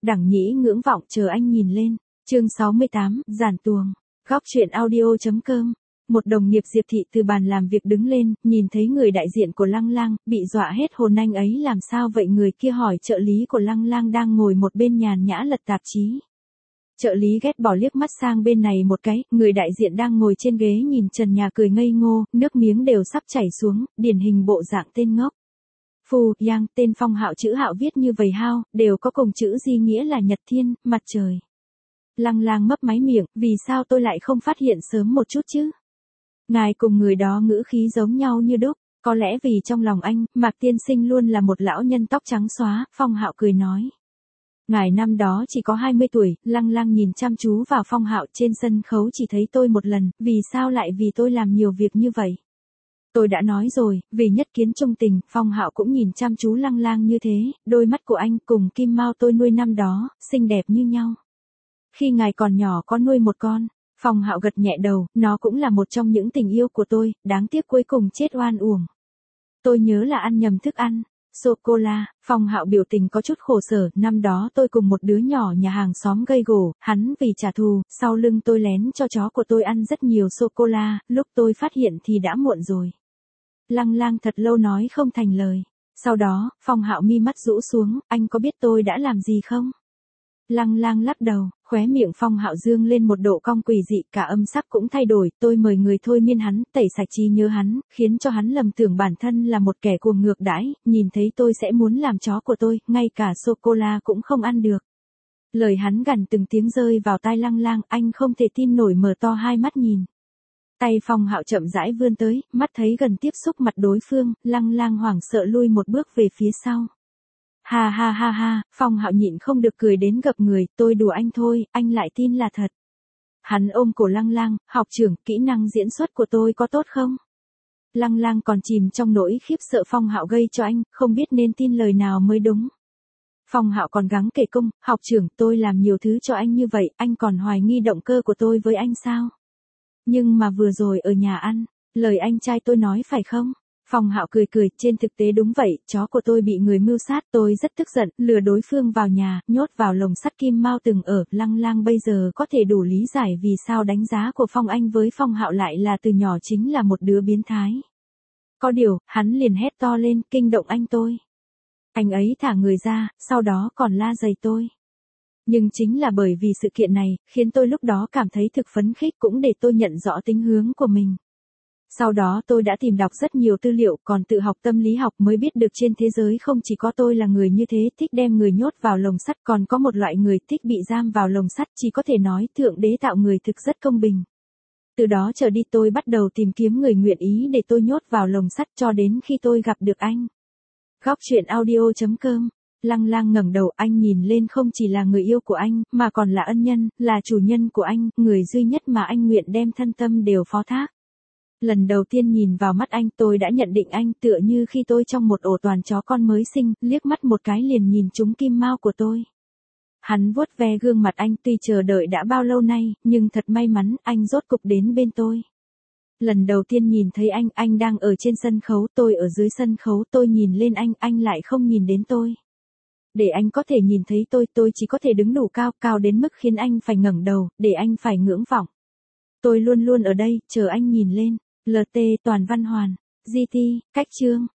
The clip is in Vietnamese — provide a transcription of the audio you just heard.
Đẳng nhĩ ngưỡng vọng chờ anh nhìn lên. Chương 68, giản tuồng. Góc truyện audio.com. Một đồng nghiệp Diệp Thị từ bàn làm việc đứng lên, nhìn thấy người đại diện của Lăng Lang, bị dọa hết hồn. Anh ấy làm sao vậy? Người kia hỏi. Trợ lý của Lăng Lang đang ngồi một bên nhàn nhã lật tạp chí. Trợ lý ghét bỏ liếc mắt sang bên này một cái, người đại diện đang ngồi trên ghế nhìn trần nhà cười ngây ngô, nước miếng đều sắp chảy xuống, điển hình bộ dạng tên ngốc. Phù, Yang, tên Phong Hạo chữ Hạo viết như vầy hao, đều có cùng chữ Di nghĩa là nhật thiên, mặt trời. Lăng Lang mấp máy miệng, vì sao tôi lại không phát hiện sớm một chút chứ? Ngài cùng người đó ngữ khí giống nhau như đúc, có lẽ vì trong lòng anh, Mạc tiên sinh luôn là một lão nhân tóc trắng xóa, Phong Hạo cười nói. Ngài năm đó chỉ có 20 tuổi, Lăng Lang nhìn chăm chú vào Phong Hạo. Trên sân khấu chỉ thấy tôi một lần, vì sao lại vì tôi làm nhiều việc như vậy? Tôi đã nói rồi, vì nhất kiến trung tình. Phong Hạo cũng nhìn chăm chú Lăng Lang như thế, đôi mắt của anh cùng Kim Mao tôi nuôi năm đó, xinh đẹp như nhau. Khi ngài còn nhỏ có nuôi một con. Phong Hạo gật nhẹ đầu, nó cũng là một trong những tình yêu của tôi, đáng tiếc cuối cùng chết oan uổng. Tôi nhớ là ăn nhầm thức ăn. Sô-cô-la. Phong Hạo biểu tình có chút khổ sở. Năm đó tôi cùng một đứa nhỏ nhà hàng xóm gây gổ, hắn vì trả thù, sau lưng tôi lén cho chó của tôi ăn rất nhiều sô-cô-la, lúc tôi phát hiện thì đã muộn rồi. Lăng Lang thật lâu nói không thành lời. Sau đó, Phong Hạo mi mắt rũ xuống, anh có biết tôi đã làm gì không? Lăng Lang lắc đầu, khóe miệng Phong Hạo dương lên một độ cong quỷ dị, cả âm sắc cũng thay đổi. Tôi mời người thôi miên hắn, tẩy sạch trí nhớ hắn, khiến cho hắn lầm tưởng bản thân là một kẻ cuồng ngược đãi, nhìn thấy tôi sẽ muốn làm chó của tôi, ngay cả sô-cô-la cũng không ăn được. Lời hắn gằn từng tiếng rơi vào tai Lăng Lang, anh không thể tin nổi mở to hai mắt nhìn. Tay Phong Hạo chậm rãi vươn tới, mắt thấy gần tiếp xúc mặt đối phương, Lăng Lang hoảng sợ lui một bước về phía sau. Ha ha ha ha, Phong Hạo nhịn không được cười đến gập người, tôi đùa anh thôi, anh lại tin là thật. Hắn ôm cổ Lăng Lang, học trưởng, kỹ năng diễn xuất của tôi có tốt không? Lăng Lang còn chìm trong nỗi khiếp sợ Phong Hạo gây cho anh, không biết nên tin lời nào mới đúng. Phong Hạo còn gắng kể công, học trưởng, tôi làm nhiều thứ cho anh như vậy, anh còn hoài nghi động cơ của tôi với anh sao? Nhưng mà vừa rồi ở nhà ăn, lời anh trai tôi nói phải không? Phong Hạo cười cười, trên thực tế đúng vậy, chó của tôi bị người mưu sát, tôi rất tức giận, lừa đối phương vào nhà, nhốt vào lồng sắt Kim Mao từng ở. Lăng Lang bây giờ có thể đủ lý giải vì sao đánh giá của Phong Anh với Phong Hạo lại là từ nhỏ chính là một đứa biến thái. Có điều, hắn liền hét to lên, kinh động anh tôi. Anh ấy thả người ra, sau đó còn la giày tôi. Nhưng chính là bởi vì sự kiện này, khiến tôi lúc đó cảm thấy thực phấn khích, cũng để tôi nhận rõ tính hướng của mình. Sau đó tôi đã tìm đọc rất nhiều tư liệu, còn tự học tâm lý học mới biết được trên thế giới không chỉ có tôi là người như thế, thích đem người nhốt vào lồng sắt, còn có một loại người thích bị giam vào lồng sắt, chỉ có thể nói Thượng Đế tạo người thực rất công bình. Từ đó trở đi tôi bắt đầu tìm kiếm người nguyện ý để tôi nhốt vào lồng sắt cho đến khi tôi gặp được anh. Góc truyện audio.com. Lăng Lang ngẩng đầu, anh nhìn lên không chỉ là người yêu của anh, mà còn là ân nhân, là chủ nhân của anh, người duy nhất mà anh nguyện đem thân tâm đều phó thác. Lần đầu tiên nhìn vào mắt anh, tôi đã nhận định anh tựa như khi tôi trong một ổ toàn chó con mới sinh, liếc mắt một cái liền nhìn trúng Kim Mao của tôi. Hắn vuốt ve gương mặt anh, tuy chờ đợi đã bao lâu nay, nhưng thật may mắn, anh rốt cục đến bên tôi. Lần đầu tiên nhìn thấy anh đang ở trên sân khấu, tôi ở dưới sân khấu, tôi nhìn lên anh lại không nhìn đến tôi. Để anh có thể nhìn thấy tôi chỉ có thể đứng đủ cao, cao đến mức khiến anh phải ngẩng đầu, để anh phải ngưỡng vọng. Tôi luôn luôn ở đây, chờ anh nhìn lên. LT Toàn Văn Hoàn. GT, cách chương.